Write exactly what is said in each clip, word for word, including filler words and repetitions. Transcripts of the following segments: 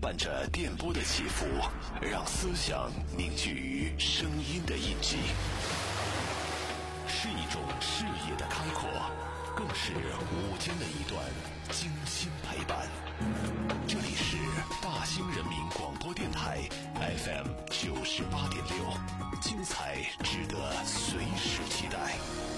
伴着电波的起伏，让思想凝聚于声音的印记，是一种视野的开阔，更是午间的一段精心陪伴。这里是大兴人民广播电台 F M 九十八点六，精彩值得随时期待。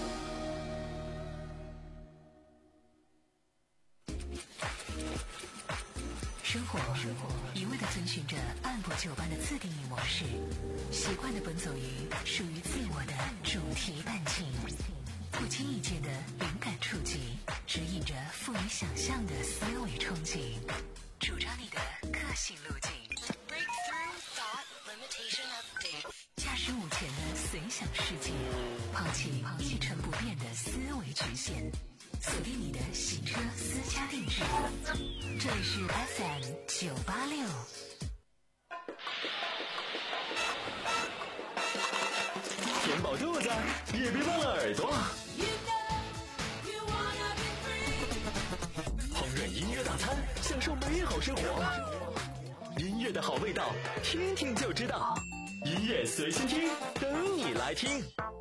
生活一味地遵循着按部就班的自定义模式，习惯地奔走于属于自我的主题伴境，不经意间的灵感触及，指引着富于想象的思维憧憬，主张你的个性路径。驾驶午前的随想世界，抛弃一成不变的思维局限，锁定你的行车私家定制。这里是 F M 九八六。 填饱肚子，也别忘了耳朵。烹饪音乐大餐，享受美好生活。音乐的好味道，听听就知道。音乐随心听，等你来听。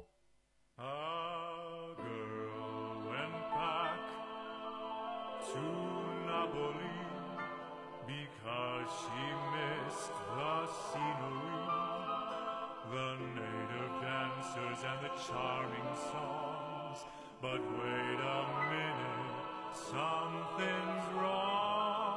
A girl went back to Napoli because she missed the scenery, the native dancers and the charming songs. But wait a minute, something's wrong.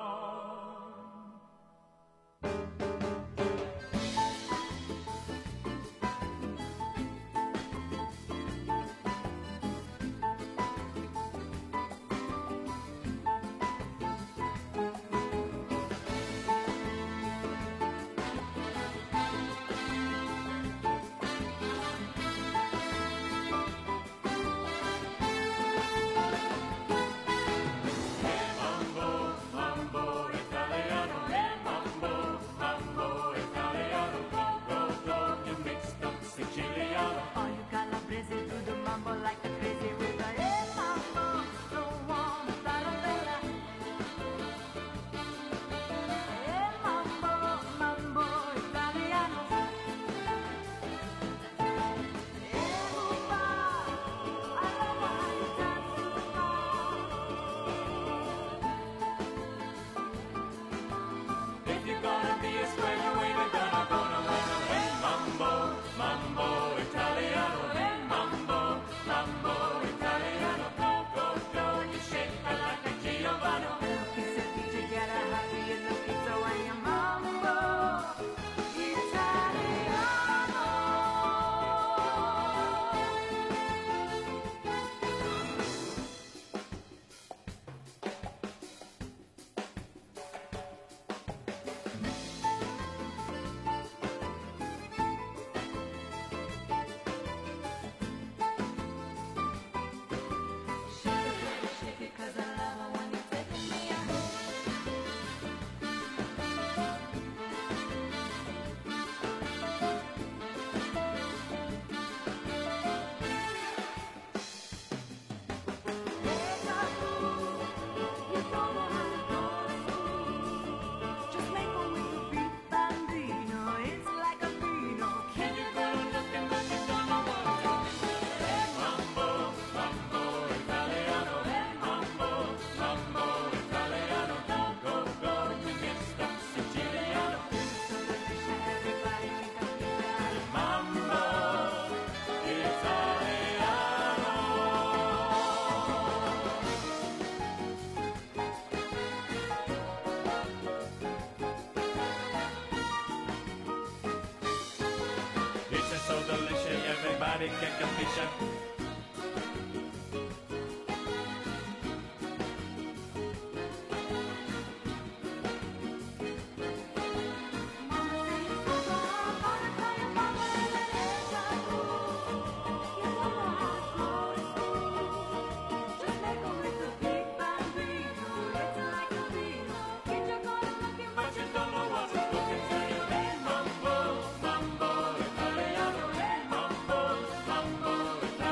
Get condition. Mambo,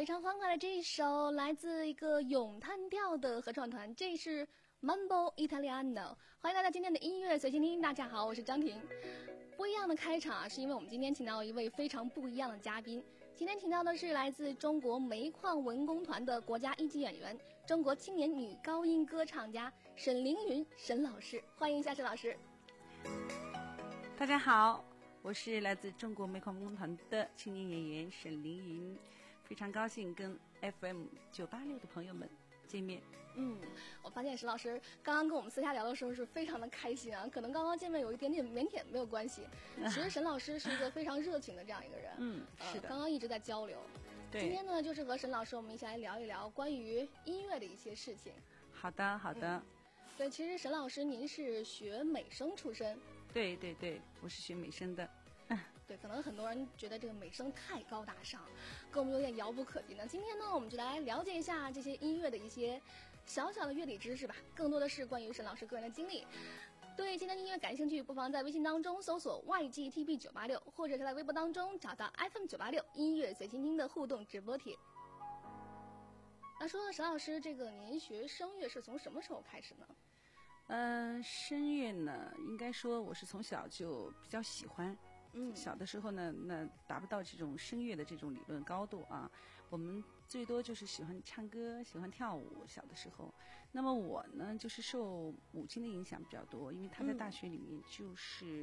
常欢快的这一首来自一个咏叹调的合唱团，这是 Mambo Italiano。 欢迎大家今天的音乐随心听。大家好，我是张婷。不一样的开场啊，是因为我们今天请到一位非常不一样的嘉宾。今天请到的是来自中国煤矿文工团的国家一级演员，中国青年女高音歌唱家沈凌云沈老师。欢迎一下沈老师。 大家好，我是来自中国煤矿文工团的青年演员沈凌云，非常高兴跟 F M 九八六的朋友们见面。 嗯，我发现沈老师刚刚跟我们私下聊的时候是非常的开心啊，可能刚刚见面有一点点腼腆没有关系。其实沈老师是一个非常热情的这样一个人。 嗯，是的、 呃。刚刚一直在交流。 对。 今天呢，就是和沈老师我们一起来聊一聊关于音乐的一些事情。 好的，好的。嗯、 对，其实沈老师您是学美声出身。 对对对，我是学美声的。 对，可能很多人觉得这个美声太高大上，跟我们有点遥不可及呢。今天呢，我们就来了解一下这些音乐的一些小小的乐理知识吧，更多的是关于沈老师个人的经历。对今天的音乐感兴趣，不妨在微信当中搜索 Y G T B 九八六，或者是在微博当中找到 F M 九八六音乐随心听的互动直播帖。那说到沈老师，这个您学声乐是从什么时候开始呢？ 嗯、呃，声乐呢，应该说我是从小就比较喜欢。 嗯， 小的时候呢，那达不到这种声乐的这种理论高度啊，我们最多就是喜欢唱歌，喜欢跳舞。小的时候，那么我呢，就是受母亲的影响比较多，因为她在大学里面就是，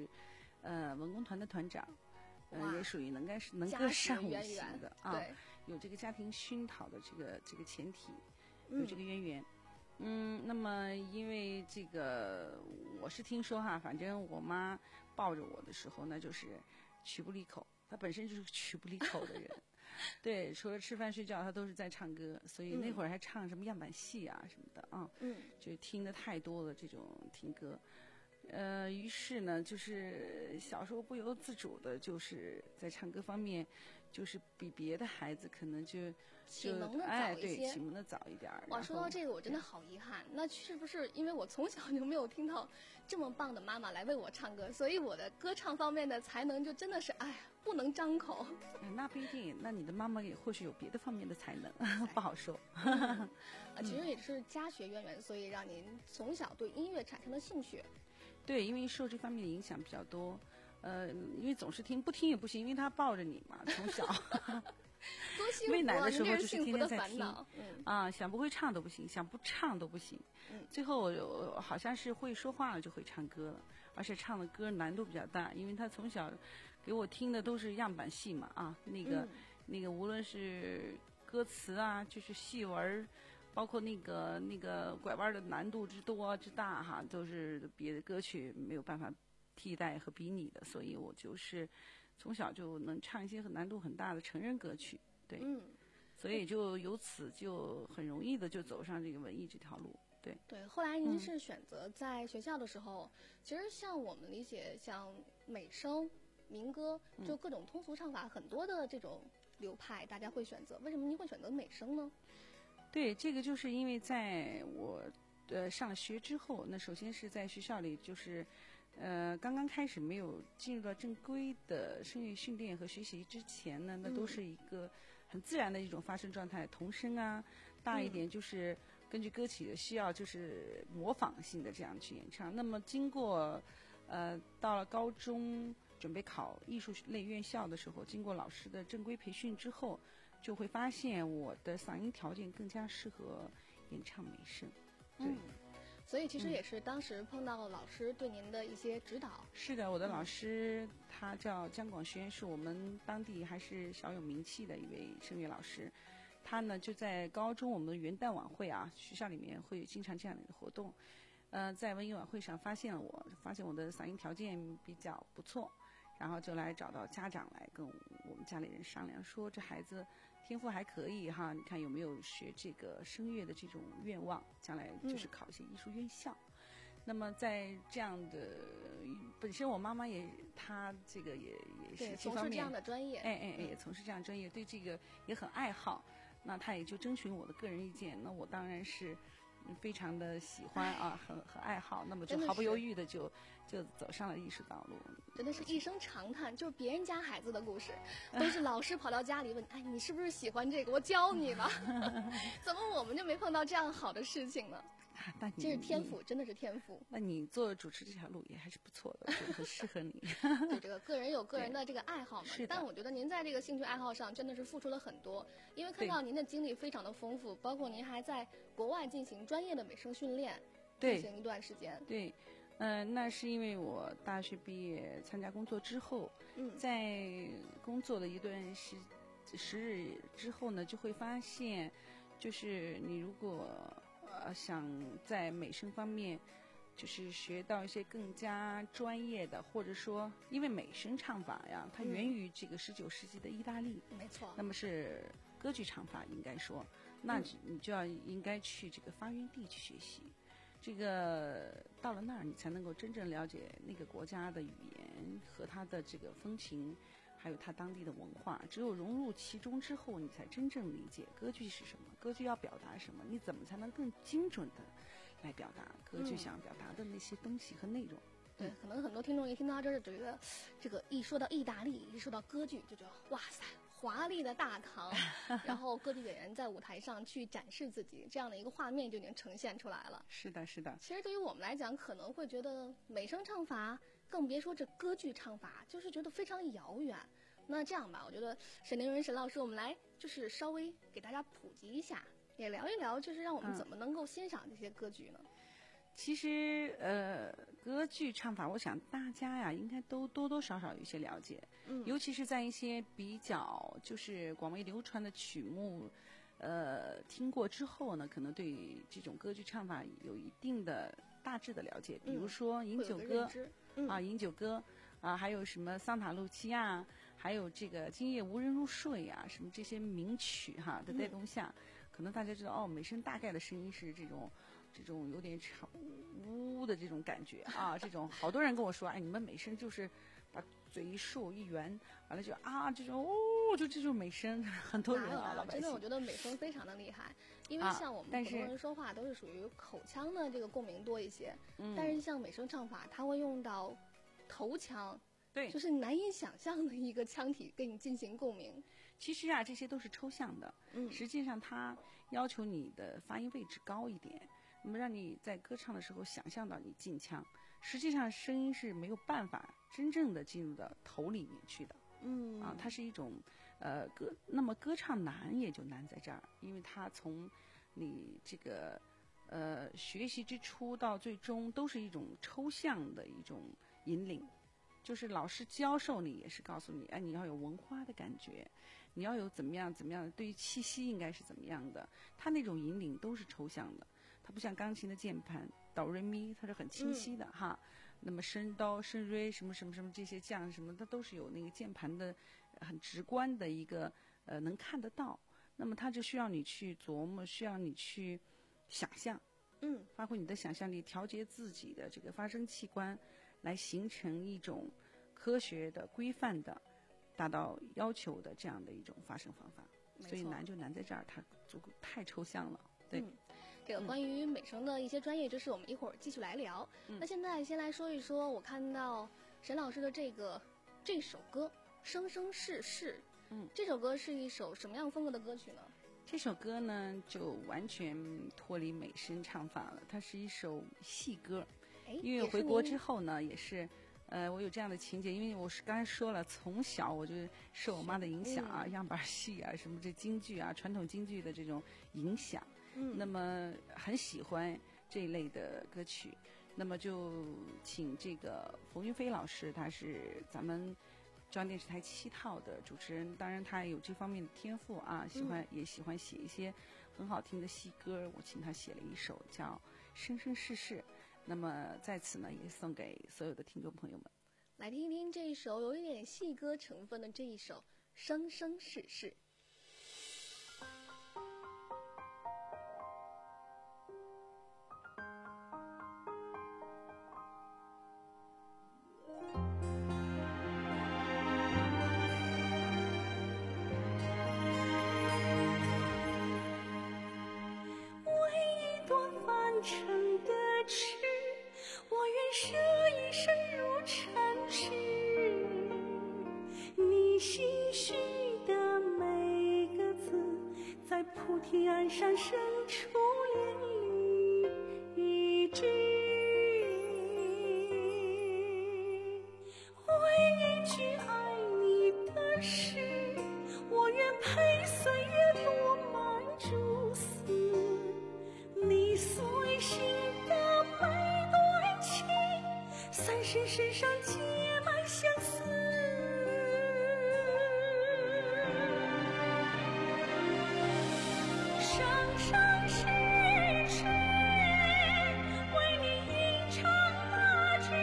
嗯、呃，文工团的团长，呃，也属于能干是能歌善舞型的啊，有这个家庭熏陶的这个这个前提，有这个渊源。嗯嗯，那么因为这个，我是听说哈，反正我妈抱着我的时候，那就是曲不离口。她本身就是曲不离口的人，对，除了吃饭睡觉，她都是在唱歌，所以那会儿还唱什么样板戏啊什么的啊， 嗯， 就听得太多了这种听歌。呃，于是呢，就是小时候不由自主的，就是在唱歌方面，就是比别的孩子可能就启蒙的早哎， 一些， 对，启蒙的早一点。 哇，说到这个，我真的好遗憾。那是不是因为我从小就没有听到这么棒的妈妈来为我唱歌，所以我的歌唱方面的才能就真的是哎呀不能张口？ 哎，那不一定，那你的妈妈也或许有别的方面的才能，不好说。 嗯、其实也是家学渊源，所以让您从小对音乐产生了兴趣。 对，因为受这方面的影响比较多，呃，因为总是听，不听也不行，因为他抱着你嘛，从小。 多幸福啊！ 喂奶的时候就是天天在听， 嗯、 啊，想不会唱都不行，想不唱都不行。 嗯、 最后我好像是会说话了就会唱歌了，而且唱的歌难度比较大，因为他从小给我听的都是样板戏嘛，啊，那个、 嗯、 那个无论是歌词啊，就是戏文。包括那个那个拐弯的难度之多之大哈，都是别的歌曲没有办法替代和比拟的，所以我就是从小就能唱一些很难度很大的成人歌曲，对， 嗯， 所以就由此就很容易的就走上这个文艺这条路，对。 对，后来您是选择在学校的时候，嗯、其实像我们理解，像美声、民歌，就各种通俗唱法，很多的这种流派，大家会选择。为什么您会选择美声呢？ 对，这个就是因为在我呃上了学之后，那首先是在学校里就是呃刚刚开始没有进入到正规的声乐训练和学习之前呢，那都是一个很自然的一种发声状态，童声啊，大一点就是根据歌曲的需要，就是模仿性的这样去演唱。那么经过呃到了高中准备考艺术类院校的时候，经过老师的正规培训之后，就会发现我的嗓音条件更加适合演唱美声。对、嗯， 所以其实也是当时碰到老师对您的一些指导。 嗯、是的，我的老师、嗯、他叫姜广轩，是我们当地还是小有名气的一位声乐老师。他呢就在高中我们的元旦晚会啊，学校里面会有经常这样的一个活动。呃，在文艺晚会上发现了我，发现我的嗓音条件比较不错。然后就来找到家长来跟我们家里人商量，说这孩子天赋还可以哈，你看有没有学这个声乐的这种愿望，将来就是考一些艺术院校。嗯、那么在这样的，本身我妈妈也她这个也也是这方面从事这样的专业， 哎哎哎，也从事这样专业，对这个也很爱好。那她也就征询我的个人意见，那我当然是非常的喜欢啊，很很爱好，那么就真的毫不是犹豫的就就走上了艺术道路。 真的是一声长叹，就是别人家孩子的故事，都是老师跑到家里问，哎，你是不是喜欢这个？我教你吧。怎么我们就没碰到这样好的事情呢？ 啊那你这是天赋，真的是天赋。 那你做主持这条路也还是不错的，就很适合你。 就这个个人有个人的这个爱好嘛， 是的但我觉得您在这个兴趣爱好上真的是付出了很多，因为看对到您的经历非常的丰富，包括您还在国外进行专业的美声训练， 对进行一段时间。 对，嗯、那是因为我大学毕业参加工作之后， 嗯在工作的一段时时日之后呢，就会发现，就是你如果呃想在美声方面，就是学到一些更加专业的，或者说，因为美声唱法呀，它嗯源于这个十九世纪的意大利， 没错那。么是歌剧唱法，应该说，那嗯你就要应该去这个发源地去学习。这个到了那儿，你才能够真正了解那个国家的语言和它的这个风情，还有它当地的文化。只有融入其中之后，你才真正理解歌剧是什么，歌剧要表达什么，你怎么才能更精准的来表达歌剧嗯想表达的那些东西和内容。 对，可能很多听众一听到这儿，就觉得这个一说到意大利，一说到歌剧，就觉得哇塞，华丽的大堂，然后歌剧演员在舞台上去展示自己，这样的一个画面就已经呈现出来了。 是的，是的。 其实对于我们来讲，可能会觉得美声唱法，更别说这歌剧唱法，就是觉得非常遥远。那这样吧，我觉得沈凌人沈老师，我们来就是稍微给大家普及一下，也聊一聊，就是让我们嗯怎么能够欣赏这些歌剧呢？ 其实，呃，歌剧唱法，我想大家呀，应该都多多少少有一些了解， 嗯尤其是在一些比较就是广为流传的曲目，呃，听过之后呢，可能对这种歌剧唱法有一定的大致的了解。比如说《饮会有酒歌个认》知。嗯啊，《饮酒歌》啊，还有什么《桑塔露琪亚》，还有这个《今夜无人入睡》啊，什么这些名曲哈的带动下，可能大家知道哦，美声大概的声音是这种。这种有点长呜的这种感觉啊，这种好多人跟我说，哎，你们美声就是把嘴一竖一圆，完了就啊这种哦，就这种美声，很多人啊， 哪有哪有老百姓真的，我觉得美声非常的厉害，因为啊像我们但是普通人说话都是属于口腔的这个共鸣多一些， 嗯但是像美声唱法，它会用到头腔， 对就，是难以想象的一个腔体跟你进行共鸣。 其实啊这些都是抽象的， 嗯实际上它要求你的发音位置高一点，那么让你在歌唱的时候想象到你进腔，实际上声音是没有办法真正的进入到头里面去的。 嗯啊，它是一种呃歌，那么歌唱难也就难在这儿，因为它从你这个呃学习之初到最终都是一种抽象的一种引领，就是老师教授你也是告诉你，哎，你要有文化的感觉，你要有怎么样怎么样，对于气息应该是怎么样的，它那种引领都是抽象的，它不像钢琴的键盘哆瑞咪，它是很清晰的、嗯、哈。那么升哆升瑞什么什么什么这些降什么，它都是有那个键盘的很直观的一个呃能看得到。那么它就需要你去琢磨，需要你去想象， 嗯， 发挥你的想象力，调节自己的这个发声器官，来形成一种科学的、规范的、达到要求的这样的一种发声方法。所以难就难在这儿，它足够太抽象了。对。 嗯，这个关于美声的一些专业知识，我们一会儿继续来聊。 嗯、 那现在先来说一说，我看到沈老师的这个这首歌《生生世世》， 嗯， 这首歌是一首什么样风格的歌曲呢？ 这首歌呢，就完全脱离美声唱法了，它是一首戏歌。因为回国之后呢，也是。呃，我有这样的情节，因为我是刚才说了，从小我就受我妈的影响啊， 嗯、 样板戏啊，什么这京剧啊，传统京剧的这种影响， 嗯， 那么很喜欢这一类的歌曲，那么就请这个冯云飞老师，他是咱们中央电视台七套的主持人，当然他有这方面的天赋啊，喜欢、嗯、也喜欢写一些很好听的戏歌，我请他写了一首叫《生生世世》。那么在此呢，也送给所有的听众朋友们， 来听一听这一首有一点戏歌成分的这一首《生生世世》。 为一朵繁湖堤岸上生出连理一枝，为一句爱你的诗，我愿陪岁月落满蛛丝，你随心的每段情，三生石上结满相思。生生世世为你吟唱那支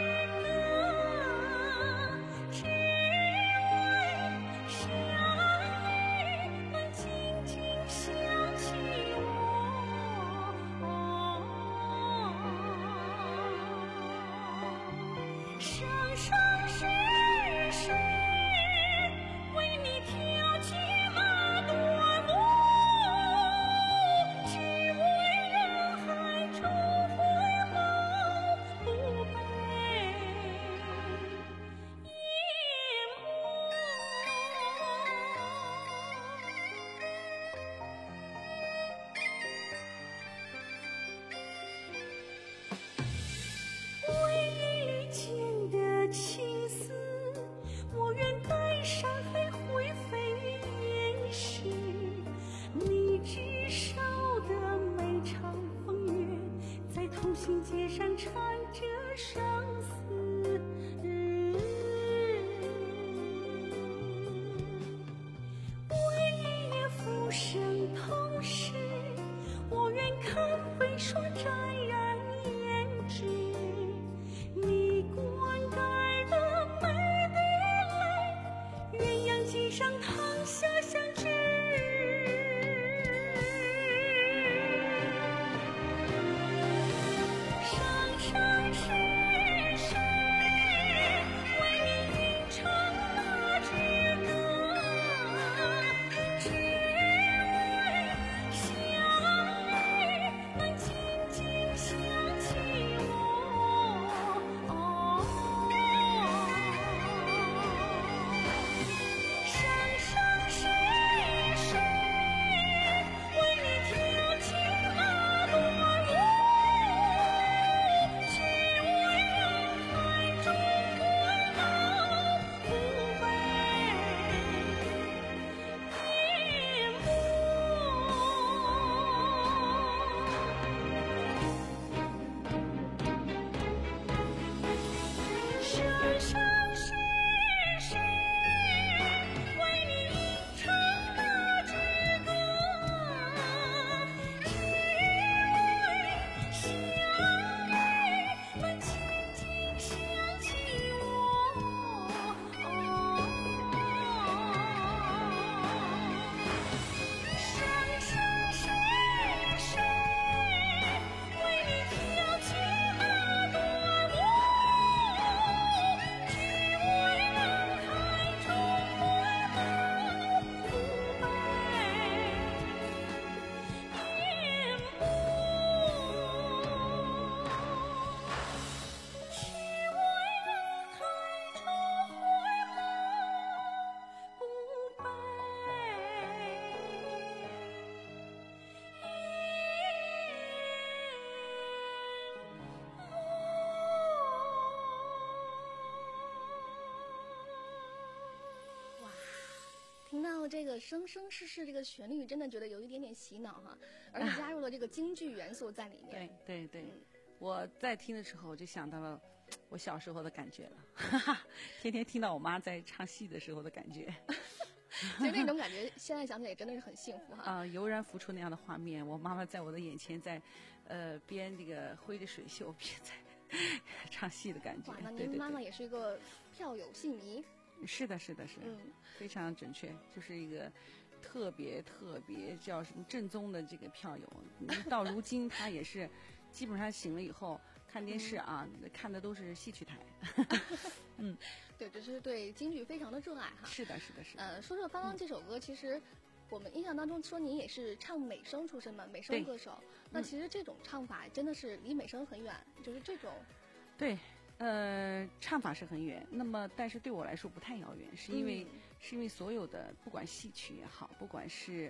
歌，只为相遇能紧紧想起我。生生世世为你挑起那朵朵，只为人海中回眸不被淹没。为一缕间的情丝，我愿带山黑灰飞烟逝，你执手的每场风月，在同心结上缠着生死。为一夜浮生同时，我愿看飞霜沾染胭脂，你灌溉的每滴泪，鸳鸯锦上堂下相知。生生世世为你吟唱那支歌，只为相遇能紧紧想起我。生生世世为你挑起那朵朵，只为人海中回眸不被淹没。生生世世为你吟唱那支歌，只为相遇能紧紧想起我。生生世世为你挑起那朵朵，只为人海中回眸不被淹没。只为人海中回眸不被哇，听到这个生生世世这个旋律，真的觉得有一点点洗脑哈，而且加入了这个京剧元素在里面。 对对对，我在听的时候就想到了我小时候的感觉了，哈哈，天天听到我妈在唱戏的时候的感觉。 其实那种感觉，现在想起来真的是很幸福哈。 啊、油然浮出那样的画面，我妈妈在我的眼前在，呃，边这个挥着水袖边在唱戏的感觉哇，。那对对您妈妈对， 也是一个票友戏迷。 是的，是的，是的， 嗯非常准确，就是一个特别特别叫什么正宗的这个票友。嗯到如今，她也是基本上醒了以后看电视啊，看的都是戏曲台。嗯， 对，就是对京剧非常的热爱哈。 是的，是的，是的。 呃，说说刚刚这首歌，其实我们印象当中说您也是唱美声出身嘛，美声对歌手。那其实这种唱法真的是离美声很远，就是这种。 对，呃，唱法是很远，那么但是对我来说不太遥远，是因为、 嗯是因为所有的不管戏曲也好，不管是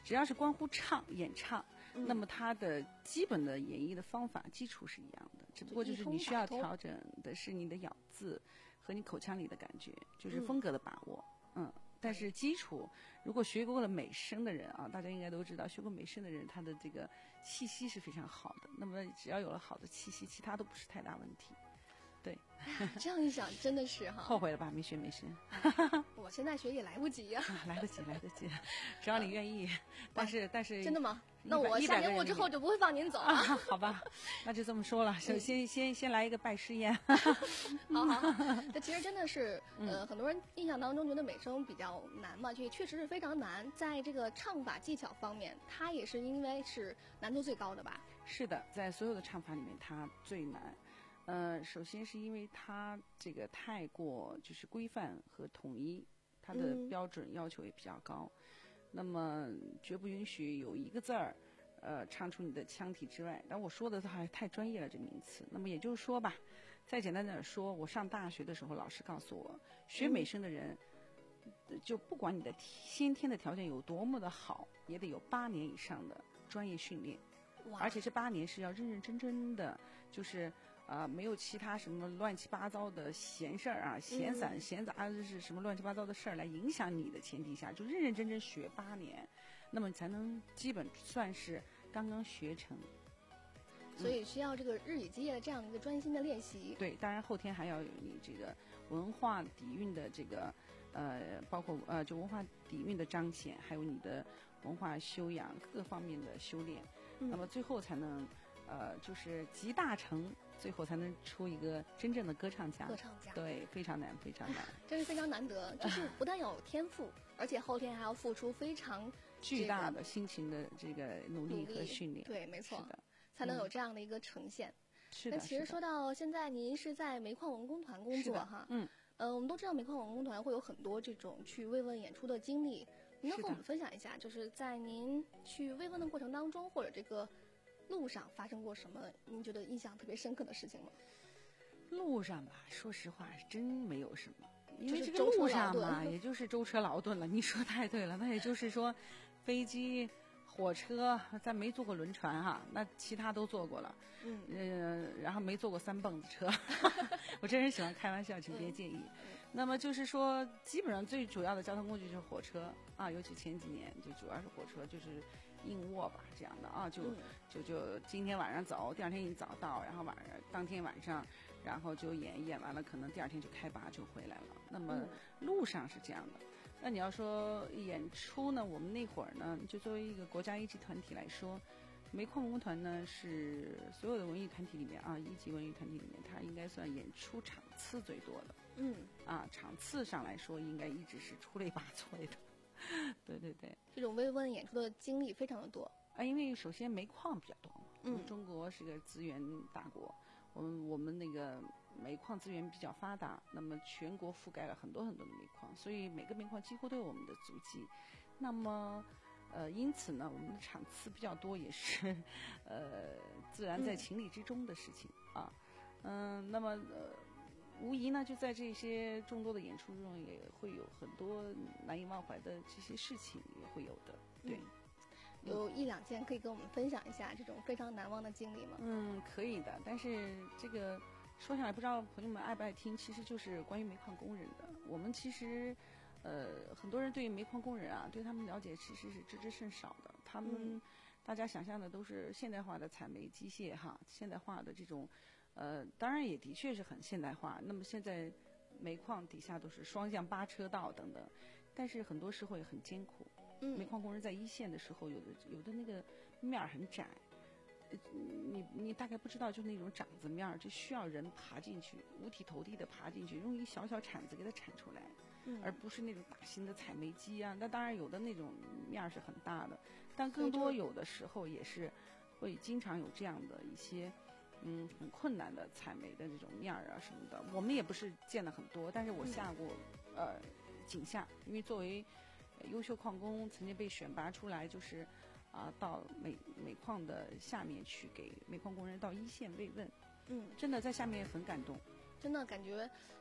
只要是关乎唱演唱， 嗯那么它的基本的演绎的方法基础是一样的，只不过就是你需要调整的是你的咬字和你口腔里的感觉，就是风格的把握。嗯。嗯但是基础，如果学过了美声的人啊，大家应该都知道，学过美声的人，他的这个气息是非常好的。那么只要有了好的气息，其他都不是太大问题。对， 这样一想，真的是哈， 后悔了吧？没学美声， 我现在学也来不及呀、 啊，来得及，来得及，只要你愿意。但是，但是真的吗？那我下节目之后就不会放您走啊。好吧，那就这么说了。首先，先先来一个拜师宴。 好好，这其实真的是，呃，很多人印象当中觉得美声比较难嘛，这确实是非常难。在这个唱法技巧方面，它也是因为是难度最高的吧？ 是的，在所有的唱法里面，它最难。呃，首先是因为它这个太过就是规范和统一，它的标准要求也比较高。嗯、那么绝不允许有一个字儿，呃，唱出你的腔体之外。但我说的还太专业了，这名词。那么也就是说吧，再简单点说，我上大学的时候，老师告诉我，学美声的人，嗯、就不管你的先天的条件有多么的好，也得有八年以上的专业训练，而且这八年是要认认真真的，就是。啊、呃，没有其他什么乱七八糟的闲事儿啊、闲散、 嗯、 闲杂，就是什么乱七八糟的事儿来影响你的前提下，就认认真真学八年，那么才能基本算是刚刚学成。 所以需要这个日以继夜的这样的一个专心的练习。 对，当然后天还要有你这个文化底蕴的这个呃，包括呃，就文化底蕴的彰显，还有你的文化修养各方面的修炼， 嗯、 那么最后才能呃，就是集大成。最后才能出一个真正的歌唱家。 歌唱家， 对，非常难，非常难。 真是非常难得，就是不但有天赋，而且后天还要付出非常巨大的辛勤的这个努力和训练。 对，没错， 是的， 才能有这样的一个呈现。 是的。 那其实说到现在，您是在煤矿文工团工作哈， 嗯， 呃，我们都知道煤矿文工团会有很多这种去慰问演出的经历，您能和我们分享一下，就是在您去慰问的过程当中，或者这个路上发生过什么您觉得印象特别深刻的事情吗？ 路上吧，说实话是真没有什么，因为这个路上嘛，也就是舟车劳顿了。你说太对了，那也就是说，飞机、火车，咱没坐过轮船哈，那其他都坐过了。 嗯， 呃，然后没坐过三蹦子车，我真是喜欢开玩笑，请别介意。嗯、那么就是说，基本上最主要的交通工具就是火车啊，尤其前几年就主要是火车，就是。硬卧吧，这样的啊，就就就今天晚上走，第二天一早到，然后晚上当天晚上，然后就演演完了，可能第二天就开拔就回来了。那么路上是这样的。那你要说演出呢，我们那会儿呢，就作为一个国家一级团体来说，煤矿文工团呢是所有的文艺团体里面啊，一级文艺团体里面，它应该算演出场次最多的。 嗯， 啊，场次上来说，应该一直是出类拔萃的。对对对， 这种慰问演出的经历非常的多啊，因为首先煤矿比较多嘛， 嗯， 中国是个资源大国，我们我们那个煤矿资源比较发达，那么全国覆盖了很多很多的煤矿，所以每个煤矿几乎都有我们的足迹。那么，呃，因此呢，我们的场次比较多，也是呃自然在情理之中的事情、嗯、啊。嗯，那么呃。无疑呢，就在这些众多的演出中，也会有很多难以忘怀的这些事情，也会有的。对， 嗯、有一两件可以跟我们分享一下这种非常难忘的经历吗？ 嗯，可以的。但是这个说下来，不知道朋友们爱不爱听，其实就是关于煤矿工人的。我们其实，呃，很多人对于煤矿工人啊，对他们了解其实是知之甚少的。他们、嗯、大家想象的都是现代化的采煤机械哈，现代化的这种。呃，当然也的确是很现代化。那么现在煤矿底下都是双向八车道等等，但是很多时候也很艰苦。 嗯， 煤矿工人在一线的时候，有的有的那个面儿很窄，你你大概不知道，就是那种掌子面儿，就需要人爬进去，五体投地的爬进去，用一小小铲子给它铲出来， 嗯， 而不是那种大型的采煤机啊。那当然有的那种面儿是很大的，但更多有的时候也是会经常有这样的一些。嗯，很困难的采煤的这种面儿啊什么的，我们也不是见了很多，但是我下过、嗯、呃井下，因为作为优秀矿工，曾经被选拔出来，就是啊、呃、到煤煤矿的下面去给煤矿工人到一线慰问。 嗯， 真的在下面很感动。 真的感觉，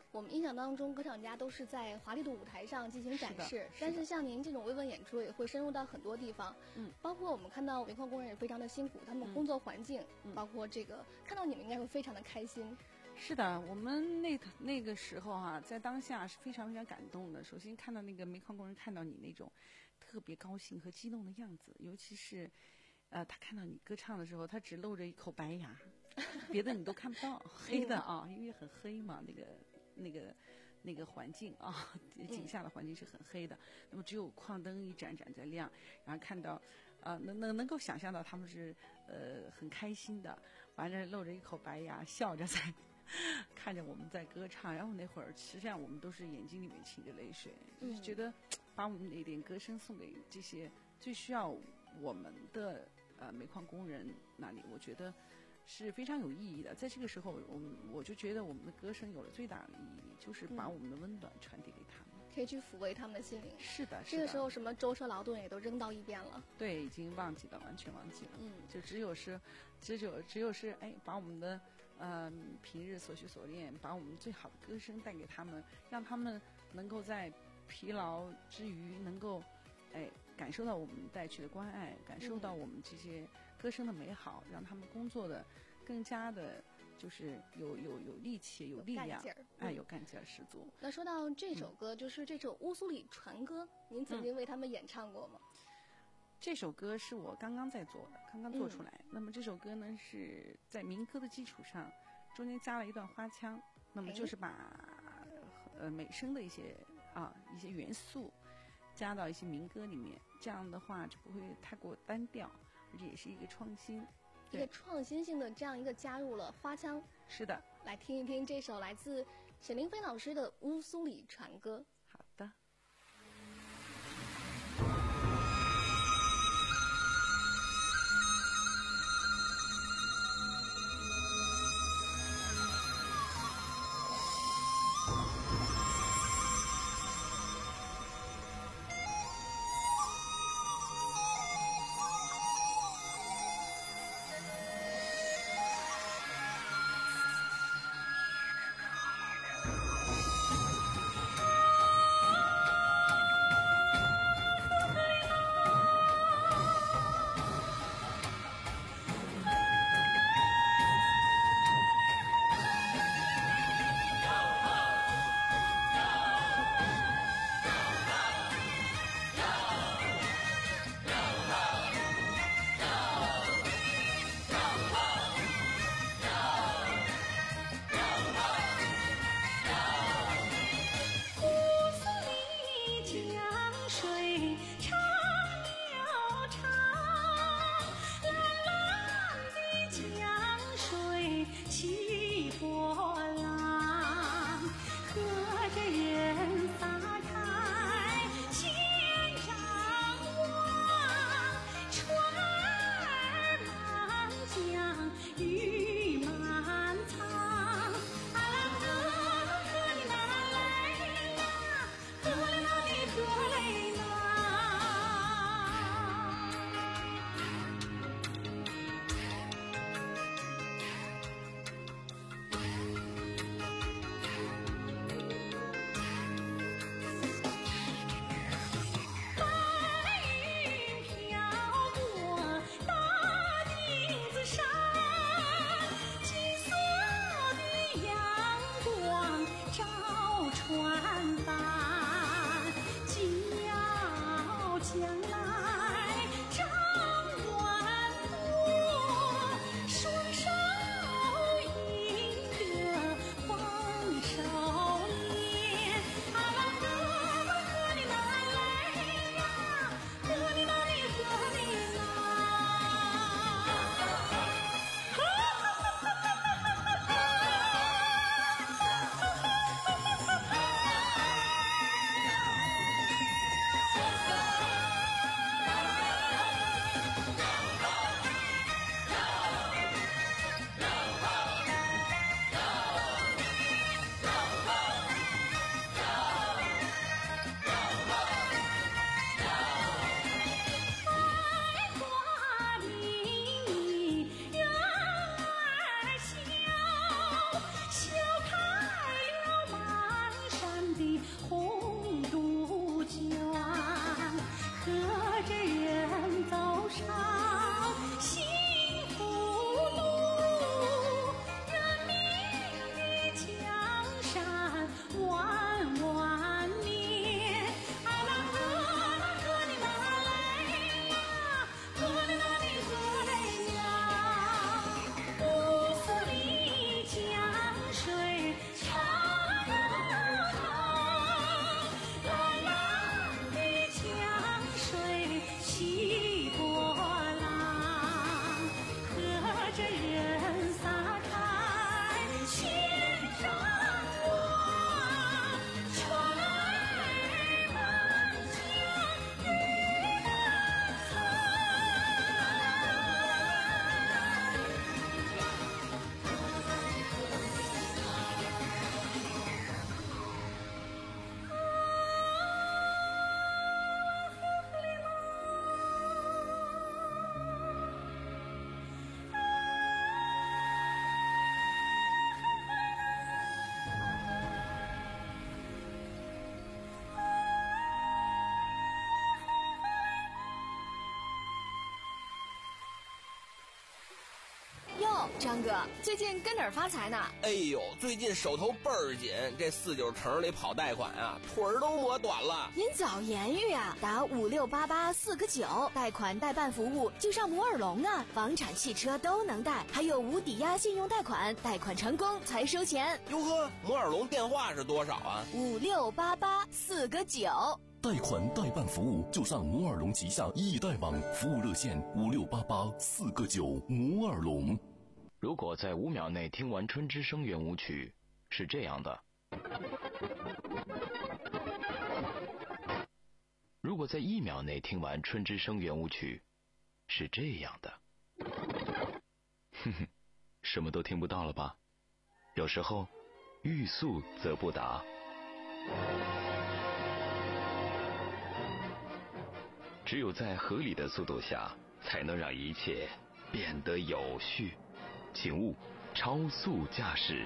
我们印象当中歌唱家都是在华丽的舞台上进行展示， 是但是像您这种慰问演出也会深入到很多地方， 嗯， 包括我们看到煤矿工人也非常的辛苦，他们工作环境， 嗯、 包括这个看到你们应该会非常的开心。 是的，我们那那个时候哈、啊，在当下是非常非常感动的。首先看到那个煤矿工人看到你那种特别高兴和激动的样子，尤其是，呃，他看到你歌唱的时候，他只露着一口白牙，别的你都看不到，黑的啊，因为很黑嘛，那个那个那个环境啊，景下的环境是很黑的，那么只有矿灯一盏盏在亮，然后看到。啊、呃，能能能够想象到他们是呃很开心的，完了露着一口白牙，笑着在看着我们在歌唱。然后那会儿实际上我们都是眼睛里面噙着泪水， 嗯、 就是觉得把我们的一点歌声送给这些最需要我们的呃煤矿工人那里，我觉得是非常有意义的。在这个时候，我们我就觉得我们的歌声有了最大的意义，就是把我们的温暖传递给他们。 可以去抚慰他们的心灵。 是的， 这个时候什么舟车劳顿也都扔到一边了。 对，已经忘记了，完全忘记了。 嗯， 就只有是，只有只有是，哎，把我们的呃平日所学所练，把我们最好的歌声带给他们，让他们能够在疲劳之余，能够哎感受到我们带去的关爱，感受到我们这些歌声的美好，让他们工作的更加的。就是有有有力气，有力量， 有哎，有干劲儿十足。 那说到这首歌，嗯、就是这首《乌苏里船歌》，您曾经为他们演唱过吗？ 嗯、这首歌是我刚刚在做的，刚刚做出来。嗯、那么这首歌呢，是在民歌的基础上，中间加了一段花腔，那么就是把、哎、呃美声的一些啊一些元素加到一些民歌里面，这样的话就不会太过单调，而且也是一个创新。 一个创新性的这样一个加入了花腔， 是的， 来听一听这首来自沈凌飞老师的《乌苏里船歌》。 好的。 啊。 哟，张哥，最近跟哪儿发财呢？ 哎呦，最近手头倍儿紧，这四九城里跑贷款啊，腿儿都磨短了。 您早言语啊，打五六八八四个九，贷款代办服务就上摩尔龙啊，房产、汽车都能贷，还有无抵押信用贷款，贷款成功才收钱。 哟呵，摩尔龙电话是多少啊？ 五六八八四个九。 贷款代办服务就上摩尔龙旗下易贷网，服务热线五六八八四个九。摩尔龙。 如果在五秒内听完春之声圆舞曲，是这样的；如果在一秒内听完春之声圆舞曲，是这样的。哼哼，什么都听不到了吧？有时候，欲速则不达。只有在合理的速度下，才能让一切变得有序。请勿超速驾驶。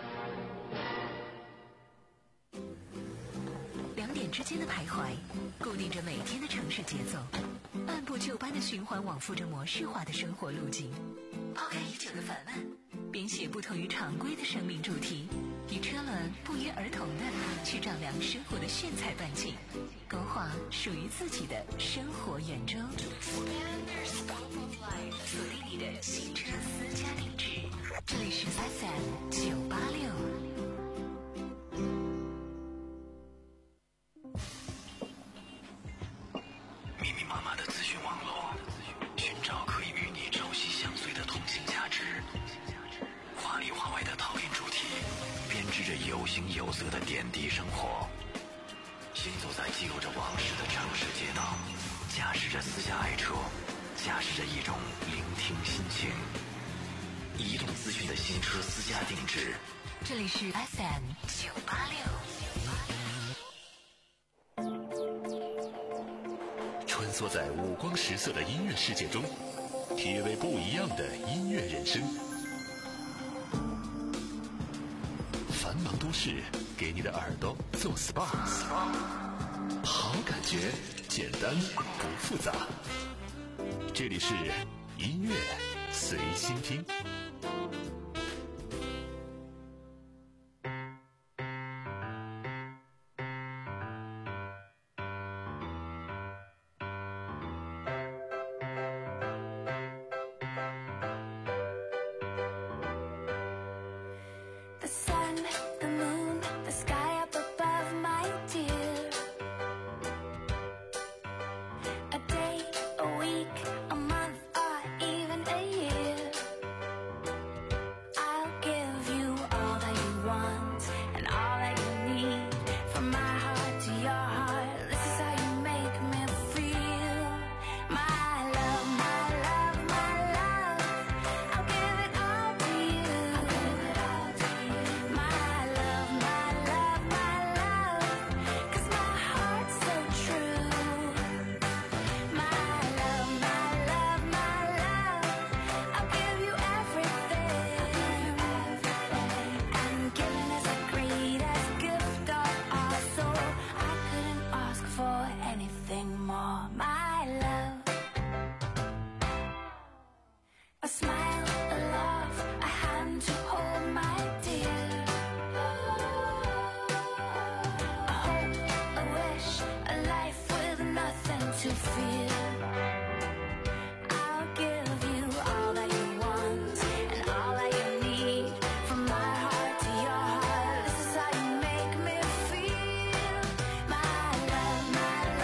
两点之间的徘徊，固定着每天的城市节奏，按部就班的循环往复着模式化的生活路径。抛开已久的烦闷，编写不同于常规的生命主题，与车轮不约而同的去丈量生活的炫彩半径，勾画属于自己的生活圆周。锁定你的新车私家定制，这里是 F M 九八六。 密密麻麻的资讯网络，寻找可以与你朝夕相随的通信价值。华里华外的套印主题，编织着有形有色的点滴生活。行走在记录着往事的城市街道，驾驶着私家爱车，驾驶着一种聆听心情。移动资讯的新车私家定制， 这里是 F M 九八六。 穿梭在五光十色的音乐世界中，体味不一样的音乐人生。繁忙都市给你的耳朵做 S P A， 好感觉简单不复杂。这里是音乐随心听。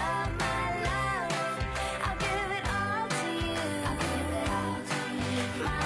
My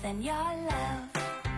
than your love。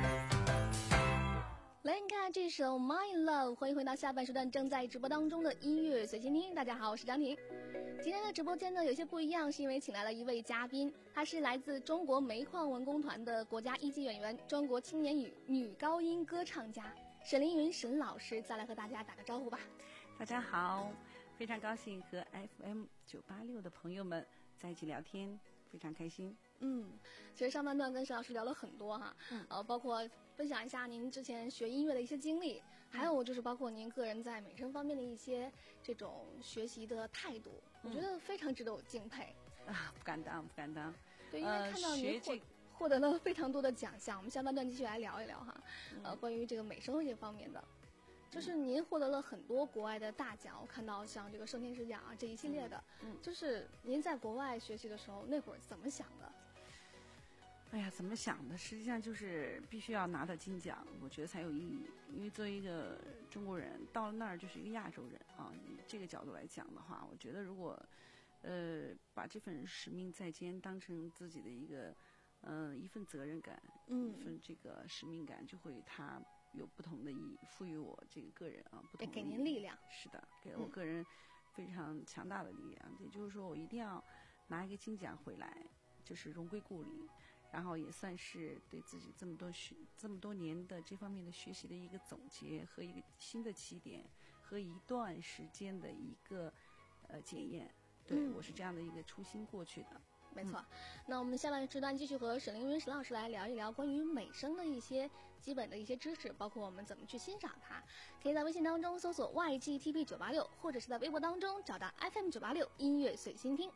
来看这首 My Love， 欢迎回到下半时段正在直播当中的音乐随心听。大家好，我是张婷。今天的直播间呢有些不一样，是因为请来了一位嘉宾，她是来自中国煤矿文工团的国家一级演员，中国青年女女高音歌唱家沈凌云沈老师。再来和大家打个招呼吧。 大家好，非常高兴和 F M 九八六的朋友们在一起聊天，非常开心。 嗯，其实上半段跟沈老师聊了很多哈，嗯、呃，包括分享一下您之前学音乐的一些经历，嗯、还有就是包括您个人在美声方面的一些这种学习的态度，嗯、我觉得非常值得我敬佩。 啊，不敢当，不敢当。 对，因为看到您获、 呃、 获得了非常多的奖项，我们下半段继续来聊一聊哈，嗯、呃，关于这个美声这方面的。就是您获得了很多国外的大奖，我看到像这个圣天使奖啊这一系列的，嗯，就是您在国外学习的时候，那会儿怎么想的？ 哎呀，怎么想的？实际上就是必须要拿到金奖，我觉得才有意义。因为作为一个中国人，到了那儿就是一个亚洲人啊。以这个角度来讲的话，我觉得如果呃把这份使命在肩当成自己的一个嗯、呃、一份责任感，嗯，一份这个使命感，就会它有不同的意义，赋予我这个个人啊不同的意义， 给您力量。 是的，给了我个人非常强大的力量。嗯、也就是说，我一定要拿一个金奖回来，就是荣归故里。然后也算是对自己这么多学这么多年的这方面的学习的一个总结和一个新的起点和一段时间的一个呃检验。对、嗯、我是这样的一个初心过去的。 没错、嗯、那我们下半时段继续和沈凌云沈老师来聊一聊关于美声的一些基本的一些知识，包括我们怎么去欣赏它。可以在微信当中搜索 Y G T P 九八六， 或者是在微博当中找到 F M 九八六音乐随心听。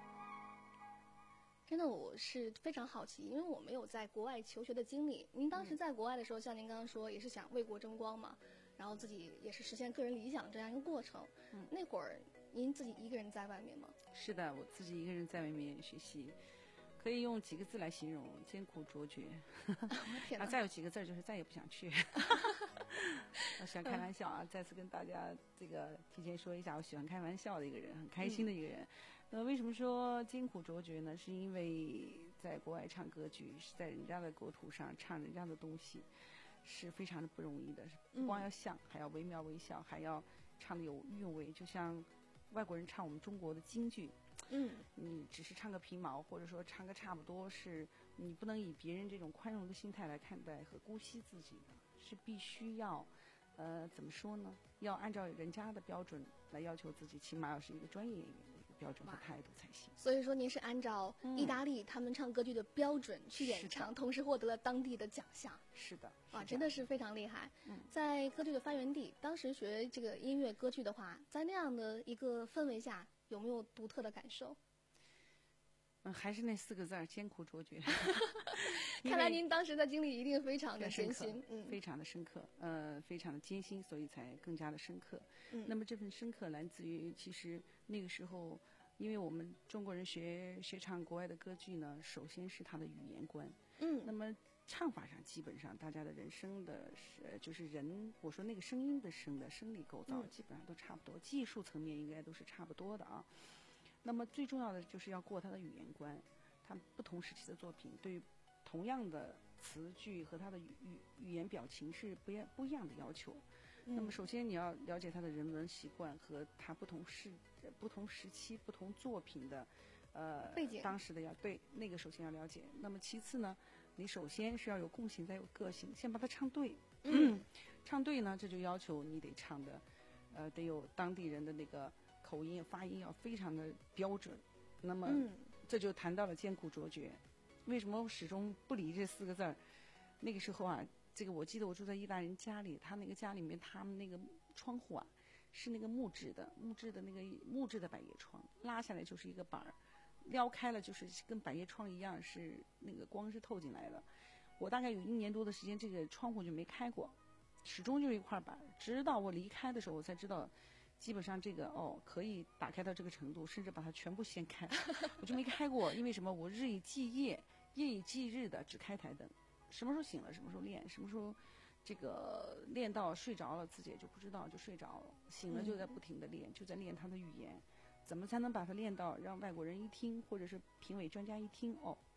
真的，我是非常好奇，因为我没有在国外求学的经历。您当时在国外的时候，嗯、像您刚刚说，也是想为国争光嘛，然后自己也是实现个人理想这样一个过程。嗯，那会儿您自己一个人在外面吗？ 是的，我自己一个人在外面学习，可以用几个字来形容：艰苦卓绝。啊，再有几个字就是再也不想去。我喜欢开玩笑啊！再次跟大家这个提前说一下，我喜欢开玩笑的一个人，很开心的一个人。嗯那为什么说艰苦卓绝呢？是因为在国外唱歌剧，是在人家的国土上唱人家的东西，是非常的不容易的。不光要像，还要惟妙惟肖，还要唱的有韵味。就像外国人唱我们中国的京剧，嗯，你只是唱个皮毛，或者说唱个差不多，是你不能以别人这种宽容的心态来看待和姑息自己的，是必须要，呃，怎么说呢？要按照人家的标准来要求自己，起码要是一个专业演员。标准和态度才行。 所以说您是按照意大利他们唱歌剧的标准去演唱、嗯、同时获得了当地的奖项。 是的， 哇，真的是非常厉害、嗯、在歌剧的发源地，当时学这个音乐歌剧的话，在那样的一个氛围下，有没有独特的感受？ 嗯，还是那四个字儿，艰苦卓绝。 看来您当时的经历一定非常的艰辛， 嗯，非常的深刻，呃，非常的艰辛，所以才更加的深刻。嗯，那么这份深刻来自于，其实那个时候，因为我们中国人学学唱国外的歌剧呢，首先是他的语言观，嗯，那么唱法上基本上大家的人声的，呃，就是人，我说那个声音的声的生理构造、嗯、基本上都差不多，技术层面应该都是差不多的啊。那么最重要的就是要过他的语言观，他不同时期的作品对同样的词句和他的语语语言表情是不一不一样的要求。嗯、那么首先你要了解他的人文习惯和他不同时不同时期不同作品的呃背景， 当时的要对那个首先要了解。那么其次呢，你首先是要有共性，再有个性，先把它唱对。嗯，唱对呢，这就要求你得唱的呃得有当地人的那个口音发音要非常的标准。那么、嗯、这就谈到了艰苦卓绝。为什么我始终不离这四个字儿？那个时候啊，这个我记得我住在意大利人家里，他那个家里面他们那个窗户啊是那个木质的木质的那个木质的百叶窗，拉下来就是一个板儿，撩开了就是跟百叶窗一样，是那个光是透进来的。我大概有一年多的时间，这个窗户就没开过，始终就是一块板，直到我离开的时候，我才知道。基本上这个哦可以打开到这个程度，甚至把它全部掀开，我就没开过，因为什么？我日以继夜，夜以继日的只开台灯，什么时候醒了，什么时候练，什么时候这个练到睡着了，自己也就不知道就睡着了，醒了就在不停的练，就在练他的语言，怎么才能把它练到让外国人一听，或者是评委专家一听哦，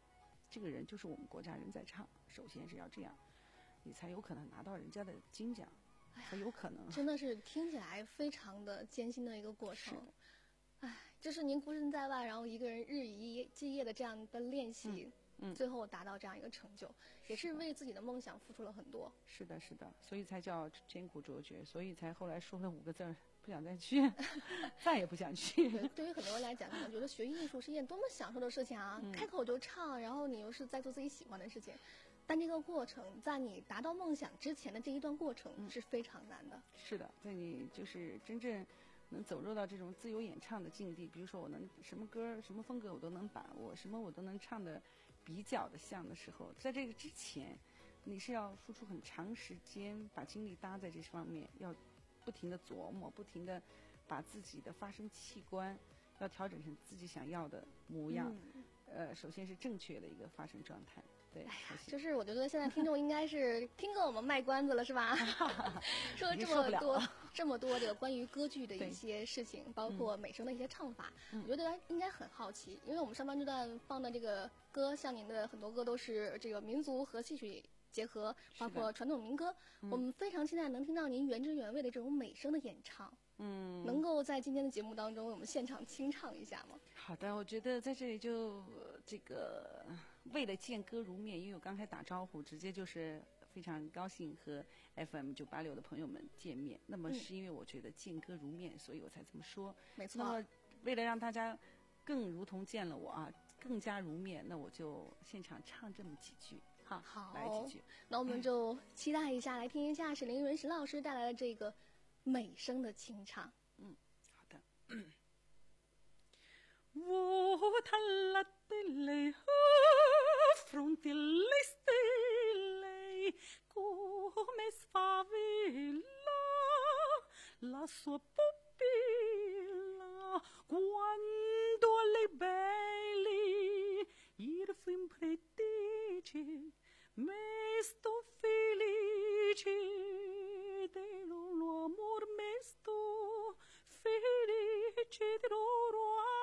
这个人就是我们国家人在唱，首先是要这样，你才有可能拿到人家的金奖，才有可能。 真的是听起来非常的艰辛的一个过程。哎，就是您孤身在外，然后一个人日以继夜的这样的练习。嗯，最后达到这样一个成就，也是为自己的梦想付出了很多。 是的，是的，所以才叫艰苦卓绝，所以才后来说了五个字儿，不想再去，再也不想去。 对，对于很多人来讲，可能觉得学艺术是一件多么享受的事情啊，嗯、开口就唱，然后你又是在做自己喜欢的事情，但这个过程，在你达到梦想之前的这一段过程是非常难的。嗯、 是的，在你就是真正能走入到这种自由演唱的境地，比如说我能什么歌、什么风格我都能把握，什么我都能唱的比较的像的时候，在这个之前，你是要付出很长时间，把精力搭在这方面，要不停的琢磨，不停的把自己的发声器官要调整成自己想要的模样。嗯、呃，首先是正确的一个发声状态。对， 哎呀，就是我觉得现在听众应该是听够我们卖关子了，是吧？说了这么多这么多这个关于歌剧的一些事情，包括美声的一些唱法，嗯、我觉得大家应该很好奇，因为我们上半段放的这个歌，像您的很多歌都是这个民族和戏曲结合，包括传统民歌，嗯、我们非常期待能听到您原汁原味的这种美声的演唱。嗯，能够在今天的节目当中，我们现场清唱一下吗？ 好的，我觉得在这里就这个为了见歌如面，因为我刚才打招呼，直接就是非常高兴和 F M 九八六的朋友们见面。那么是因为我觉得见歌如面，嗯、所以我才这么说。 没错。 那么为了让大家更如同见了我啊，更加如面，那我就现场唱这么几句。好， 好， 来几句。 那我们就期待一下，来听一下沈凌云沈老师带来的这个美声的清唱。 嗯，好的。Våtalla stille frontille stille come sfavilla la sua pupilla quando le belli ir fin predice mesto felice dello amor mesto felice de loro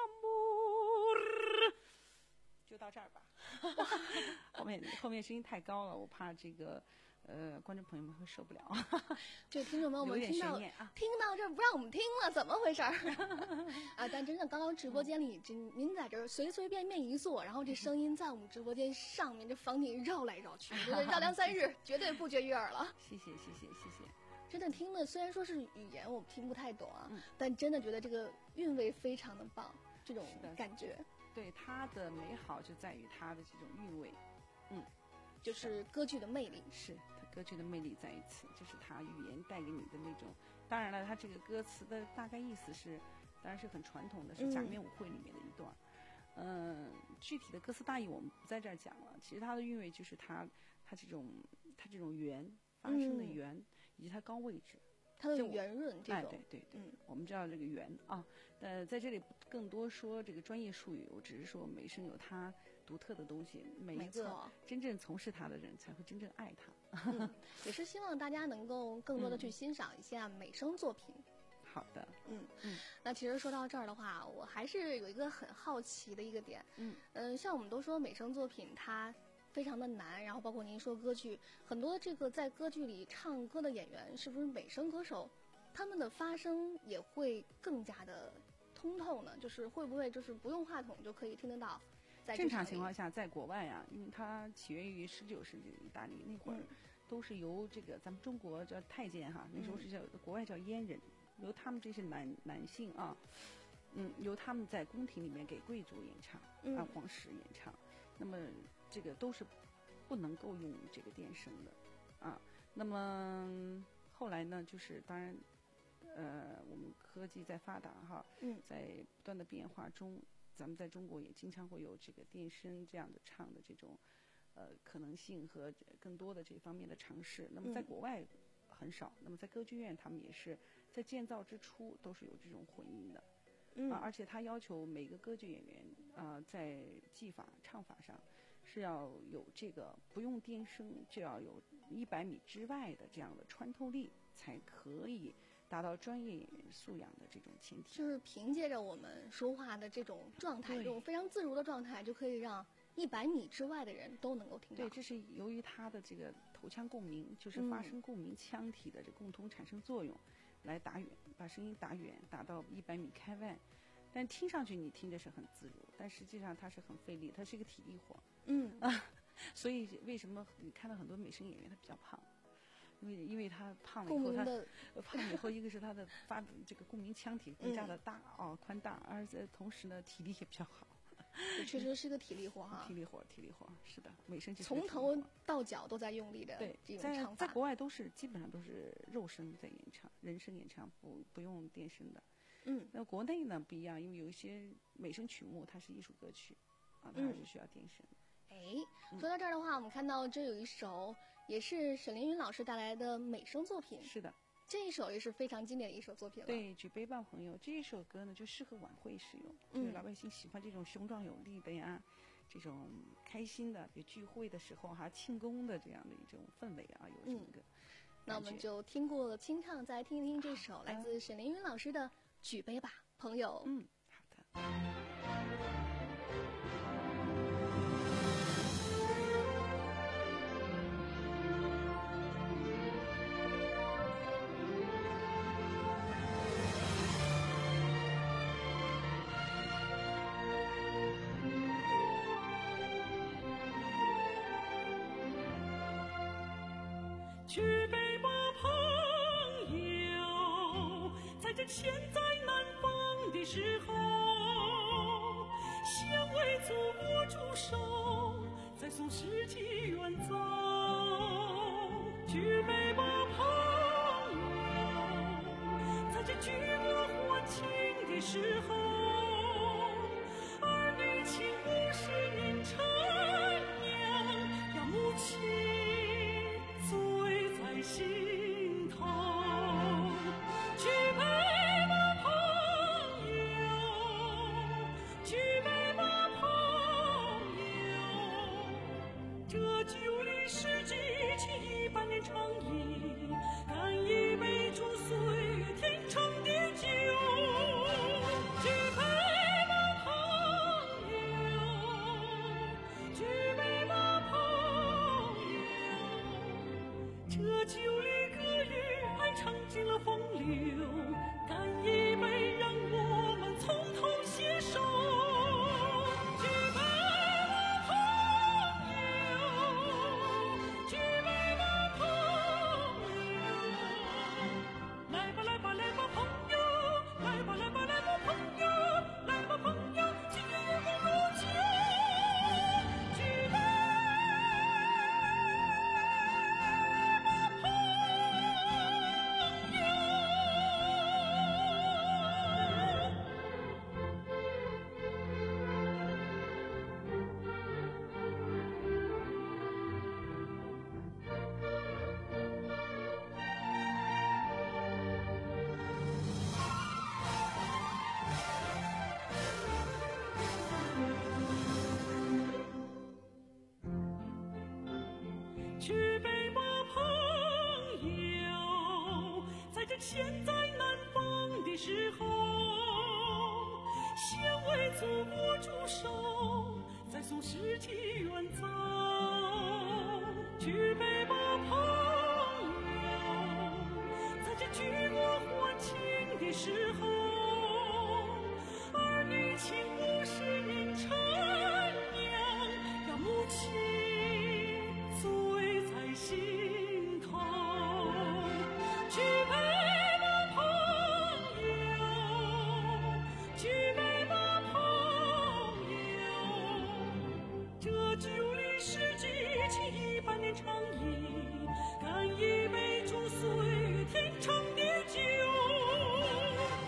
amor 就到这儿吧后面后面声音太高了，我怕这个呃观众朋友们会受不了这听众朋友们听到、啊、听到这儿不让我们听了，怎么回事啊？但真的刚刚直播间里您您在这儿随随便便一坐，然后这声音在我们直播间上面这房顶绕来绕去，觉得绕梁三日绝对不绝于耳了。 谢谢谢谢谢谢。 真的听了，虽然说是语言我听不太懂啊，嗯、但真的觉得这个韵味非常的棒，这种感觉。 对，它的美好就在于它的这种韵味，嗯， 就是歌剧的魅力。 是它歌剧的魅力在于此，就是它语言带给你的那种。当然了，它这个歌词的大概意思是，当然是很传统的，是假面舞会里面的一段。嗯、呃，具体的歌词大意我们不在这儿讲了。其实它的韵味就是它，它这种它这种圆发声的圆。嗯以及它高位置， 它的圆润这种， 哎，对对对，嗯，我们知道这个圆啊，呃，在这里更多说这个专业术语，我只是说美声有它独特的东西，每一个真正从事它的人才会真正爱它。 嗯、也是希望大家能够更多的去欣赏一下美声作品。 嗯、好的， 嗯嗯，那其实说到这儿的话，我还是有一个很好奇的一个点，嗯嗯、呃，像我们都说美声作品它非常的难，然后包括您说歌剧，很多这个在歌剧里唱歌的演员是不是美声歌手，他们的发声也会更加的通透呢？就是会不会就是不用话筒就可以听得到？在正常情况下，在国外啊，因为它起源于十九世纪意大利那会儿，嗯、都是由这个咱们中国叫太监哈，那时候是叫、嗯、国外叫阉人，由他们这些男男性啊，嗯，由他们在宫廷里面给贵族演唱，嗯、按皇室演唱，那么。这个都是不能够用这个电声的啊。那么后来呢，就是当然，呃，我们科技在发达哈，嗯，在不断的变化中，咱们在中国也经常会有这个电声这样的唱的这种呃可能性和更多的这方面的尝试。那么在国外很少，嗯、那么在歌剧院他们也是在建造之初都是有这种混音的，嗯、啊，而且他要求每个歌剧演员啊、呃、在技法唱法上。是要有这个不用电声，就要有一百米之外的这样的穿透力，才可以达到专业演员素养的这种前提。 就是凭借着我们说话的这种状态，这种非常自如的状态，就可以让一百米之外的人都能够听到。 对，这是由于它的这个头腔共鸣，就是发声共鸣腔体的这共同产生作用，来打远，把声音打远，打到一百米开外。但听上去你听着是很自如，但实际上它是很费力，它是一个体力活。 嗯啊，所以为什么你看到很多美声演员他比较胖？因为因为他胖了以后，他胖了以后，一个是他的发这个共鸣腔体更加的大哦、嗯、宽大，而且同时呢体力也比较好。 确实是个体力活哈。 体力活，体力活，是的，美声就是从头到脚都在用力的对这种唱法。在在国外都是基本上都是肉声在演唱，人声演唱不不用电声的。 嗯， 那国内呢不一样，因为有一些美声曲目它是艺术歌曲，啊，它还是需要电声。 哎、嗯，说到这儿的话，我们看到这有一首也是沈凌云老师带来的美声作品。 是的， 这一首也是非常经典的一首作品了。 对，举杯吧朋友，这一首歌呢就适合晚会使用， 嗯， 就是老百姓喜欢这种雄壮有力的呀，这种开心的，比如聚会的时候哈、啊，庆功的这样的一种氛围啊，有这么一个、嗯。 那我们就听过了清唱，再听一听这首来自沈凌云老师的《举杯吧朋友》。 嗯，好的。 举杯吧朋友，在这千载难逢的时候，相为祖国驻守，再送诗及远走。举杯吧朋友，在这举国欢庆的时候，儿女情无使您陈酿，要母亲醉在心头。举杯吧朋友，举杯吧朋友，这酒里诗句情意百年长饮，干一杯祝岁月天长地久。举杯吧朋友，举杯吧朋友，这酒里歌语还唱尽了风流，干一杯让我们从头携手。举杯吧朋友，举杯吧朋友，来吧来吧来吧朋友，来吧来吧来吧朋友，来吧朋友，今夜月光如酒。举杯举杯吧朋友，在这千载难逢的时候，相为祖国驻守，再送诗及远走。举杯吧朋友，在这举国欢庆的时候，儿女情无使您陈酿，要母亲醉在心头。举杯吧朋友，举杯吧朋友，这酒里诗句情意百年长饮，干一杯祝岁月天长地久。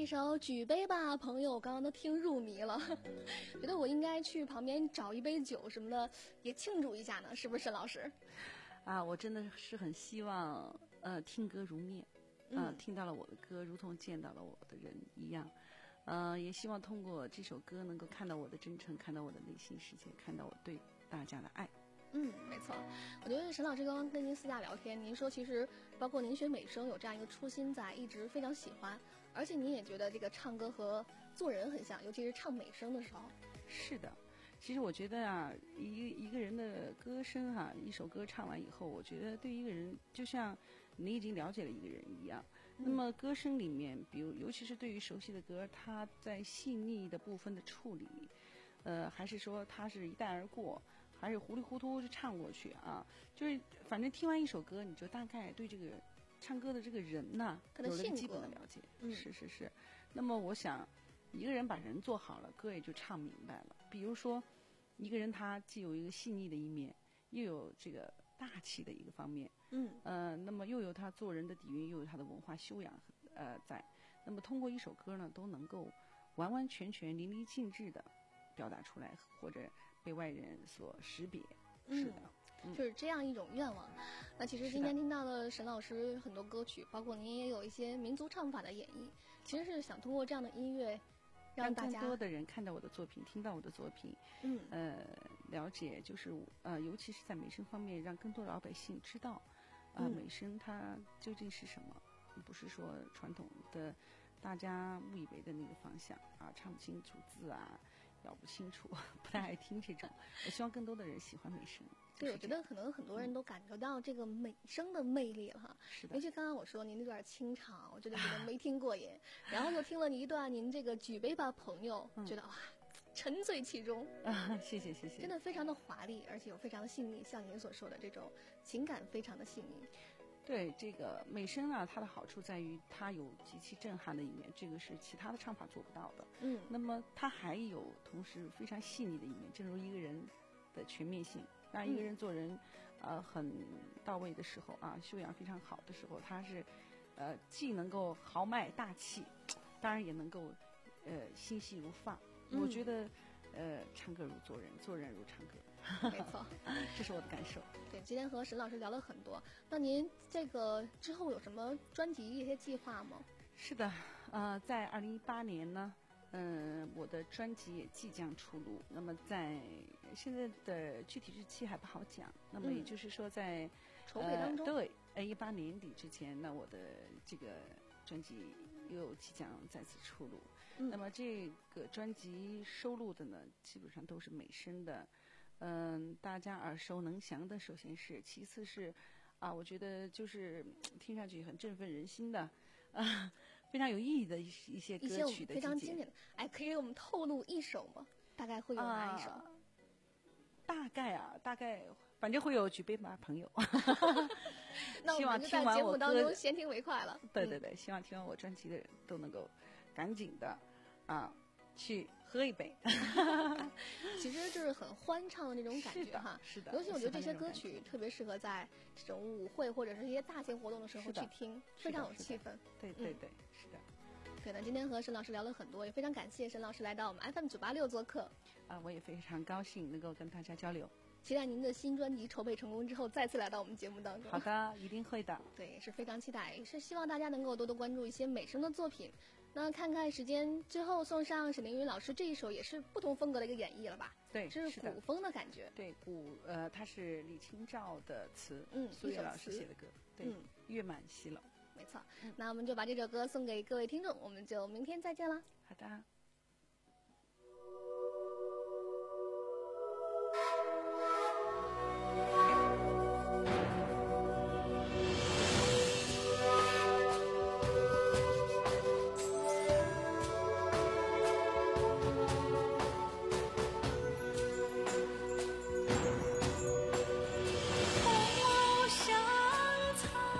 首《举杯吧，朋友》，刚刚都听入迷了，觉得我应该去旁边找一杯酒什么的，也庆祝一下呢，是不是沈老师？ 啊，我真的是很希望，呃，听歌如面，呃、 嗯， 听到了我的歌，如同见到了我的人一样，呃，也希望通过这首歌能够看到我的真诚，看到我的内心世界，看到我对大家的爱。 嗯，没错。我觉得沈老师刚刚跟您私下聊天，您说其实包括您学美声有这样一个初心在，一直非常喜欢，而且您也觉得这个唱歌和做人很像，尤其是唱美声的时候。 是的，其实我觉得啊，一一个人的歌声哈、啊，一首歌唱完以后，我觉得对一个人就像你已经了解了一个人一样。嗯、那么歌声里面，比如尤其是对于熟悉的歌，它在细腻的部分的处理，呃，还是说它是一带而过。还是糊里糊涂就唱过去啊，就是反正听完一首歌，你就大概对这个唱歌的这个人呐有了个基本的了解。 嗯， 是是是。那么我想，一个人把人做好了，歌也就唱明白了。比如说，一个人他既有一个细腻的一面，又有这个大气的一个方面。 嗯。 呃，那么又有他做人的底蕴，又有他的文化修养呃在。那么通过一首歌呢，都能够完完全全淋漓尽致的表达出来，或者被外人所识别。是的、 嗯，就是这样一种愿望。那其实今天听到了沈老师很多歌曲，包括您也有一些民族唱法的演绎，其实是想通过这样的音乐让大家更多的人看到我的作品，听到我的作品， 嗯， 呃，了解就是呃，尤其是在美声方面，让更多的老百姓知道，啊、呃， 嗯、 美声它究竟是什么，不是说传统的大家误以为的那个方向啊，唱不清楚字啊。搞不清楚，不太爱听这种。我希望更多的人喜欢美声。 对，我觉得可能很多人都感觉到这个美声的魅力了哈。 是的。 尤其刚刚我说您那段清唱，我真的觉得没听过瘾。然后又听了你一段您这个举杯吧朋友，嗯、觉得哇，沉醉其中。 啊，谢谢谢谢。 真的非常的华丽，而且又非常的细腻，像您所说的这种情感非常的细腻。 对这个美声啊，它的好处在于它有极其震撼的一面，这个是其他的唱法做不到的。 嗯， 那么它还有同时非常细腻的一面，正如一个人的全面性。当一个人做人，嗯、呃，很到位的时候啊，修养非常好的时候，他是，呃，既能够豪迈大气，当然也能够，呃，心细如发。 嗯、 我觉得，呃，唱歌如做人，做人如唱歌。 没错， 这是我的感受。 对，今天和沈老师聊了很多。那您这个之后有什么专辑一些计划吗？ 是的，呃，在二零一八年呢，嗯、呃，我的专辑也即将出炉。那么在现在的具体日期还不好讲。那么也就是说在，在筹备当中， 呃、对，呃，一八年底之前，那我的这个专辑又即将再次出炉。 嗯、 那么这个专辑收录的呢，基本上都是美声的。嗯，大家耳熟能详的，首先是，其次是，啊，我觉得就是听上去很振奋人心的，啊，非常有意义的一一些歌曲的非常经典的。哎，可以给我们透露一首吗？大概会有哪一首？ 啊、大概啊，大概反正会有《举杯吧，朋友》。 那我们就在节目当中先听为快了。 对对对，希望听完我专辑的人都能够赶紧的啊去。喝一杯， 其实就是很欢畅的那种感觉哈。 是的， 尤其我觉得这些歌曲特别适合在这种舞会或者是一些大型活动的时候去听，非常有气氛。 对对对，嗯、是的。 对的，今天和沈老师聊了很多，也非常感谢沈老师来到我们 F M 九八六做客。 啊，我也非常高兴能够跟大家交流。 期待您的新专辑筹备成功之后，再次来到我们节目当中。 好的，一定会的。 对，也是非常期待，也是希望大家能够多多关注一些美声的作品。那看看时间，最后送上沈凌云老师这一首也是不同风格的一个演绎了吧？ 对， 这是古风的感觉。 对，古呃，它是李清照的词， 嗯， 苏叶老师写的歌，对， 嗯， 月满西楼。 没错，嗯、那我们就把这首歌送给各位听众，我们就明天再见了。 好的。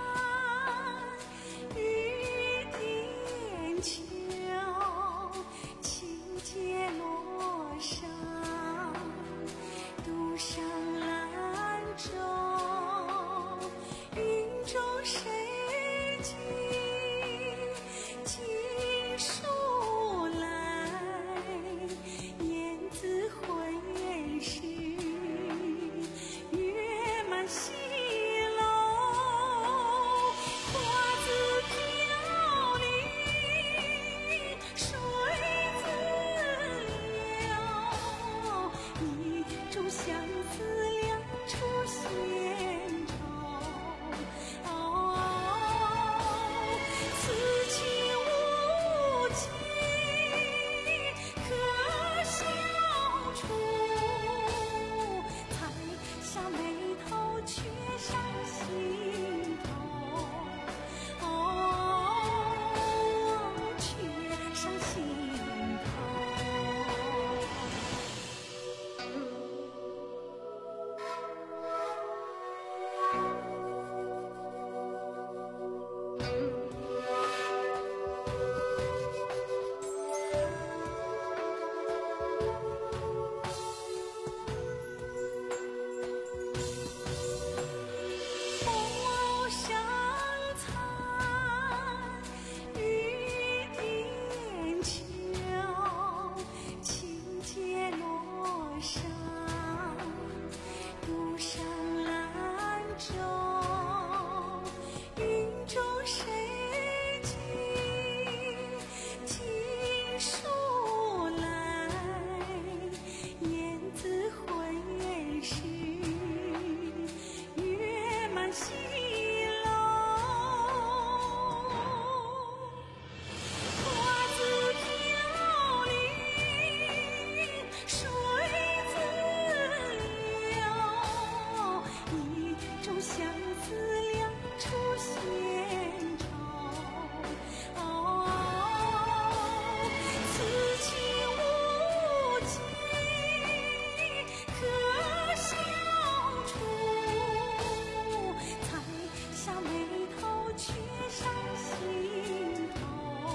桥出仙招。此情无计可消除，才下眉头却上心头，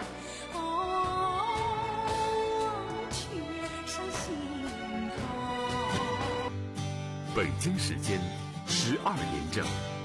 却上心头。 北京时间十二点整。